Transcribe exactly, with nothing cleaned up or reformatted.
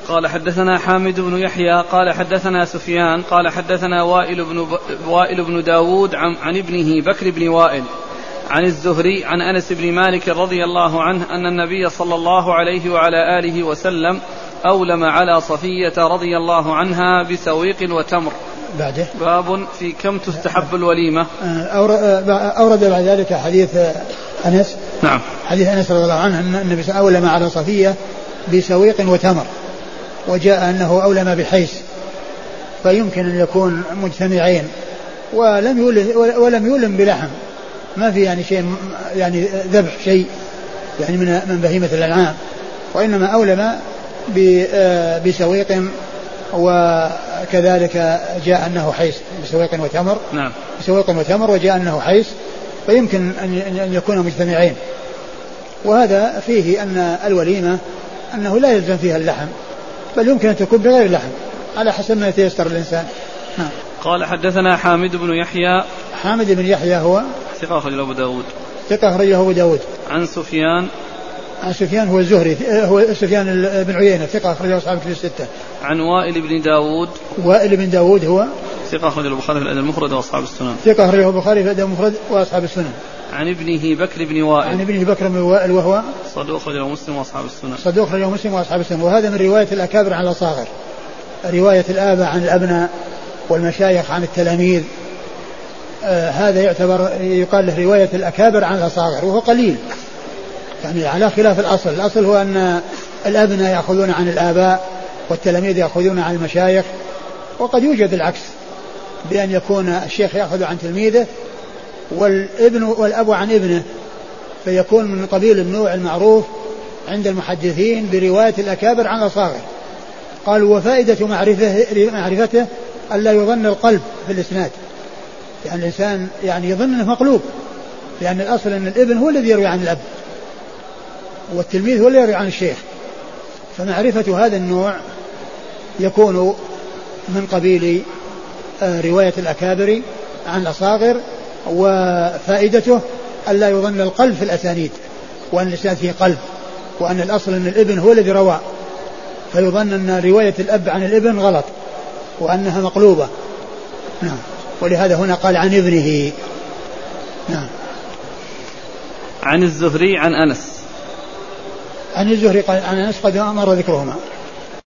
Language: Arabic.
قال حدثنا حامد بن يحيى قال حدثنا سفيان قال حدثنا وائل بن, ب... وائل بن داود عن... عن ابنه بكر بن وائل عن الزهري عن أنس بن مالك رضي الله عنه أن النبي صلى الله عليه وعلى آله وسلم أولم على صفية رضي الله عنها بسويق وتمر. بعده باب في كم تستحب الوليمة. أورد بعد ذلك حديث أنس. نعم. حديث أنس رضي الله عنه أن النبي أولم على صفية بسويق وتمر، وجاء أنه أولم بحيث، فيمكن أن يكون مجتمعين، ولم يولم ولم يولم بلحم، ما في يعني شيء يعني ذبح شيء يعني من من بهيمة الأنعام، وإنما أولم بسويق، وكذلك جاء أنه حيث بسويق وتمر. نعم. بسويق وتمر وجاء أنه حيث، فيمكن أن يكون مجتمعين. وهذا فيه أن الوليمة أنه لا يلزم فيها اللحم، بل يمكن أن تكون بغير اللحم على حسب ما يتيسر الإنسان. نعم. قال حدثنا حامد بن يحيى. حامد بن يحيى هو ثقة أخرجه أبو داود. ثقة أخرجه أبو داود. عن سفيان. عن سفيان هو الزهري، هو سفيان بن عيينة، ثقة أخرجه أصحاب الكتب الستة. عن وائل بن داود. وائل بن داود هو ثقة أخرجه البخاري في الأدب المفرد وأصحاب السنن. ثقة أخرجه البخاري في الأدب المفرد وأصحاب السنن. عن ابنه بكر بن وائل. عن ابنه بكر بن وائل وهو صدوق أخرجه مسلم وأصحاب السنن. صدوق أخرجه مسلم وأصحاب السنن. وهذا من رواية الأكابر عن الأصاغر، رواية الآباء عن الأبناء والمشايخ عن التلاميذ. آه هذا يعتبر يقال له رواية الأكابر عن الأصاغر، وهو قليل يعني على خلاف الأصل. الأصل هو أن الأبناء يأخذون عن الآباء والتلاميذ يأخذون عن المشايخ، وقد يوجد العكس، بأن يكون الشيخ يأخذ عن تلميذه والابن والأب عن ابنه، فيكون من قبيل النوع المعروف عند المحدثين برواية الأكابر عن الأصاغر. قالوا وفائدة معرفته, معرفته ألا يظن القلب في الإسناد، يعني الإنسان يعني يظن أنه مقلوب، لأن الأصل أن الابن هو الذي يروي عن الأب والتلميذ هو الذي يروي عن الشيخ، فمعرفة هذا النوع يكون من قبيل رواية الأكابر عن الأصاغر. وفائدته ألا يظن القلب في الأسانيد، وأن الإسناد فيه قلب، وأن الأصل أن الابن هو الذي روى، فيظن أن رواية الأب عن الابن غلط وأنها مقلوبة. نعم. ولهذا هنا قال عن ابنه. نعم. عن الزهري عن أنس. عن الزهري قال عن أنس قد مر ذكرهما.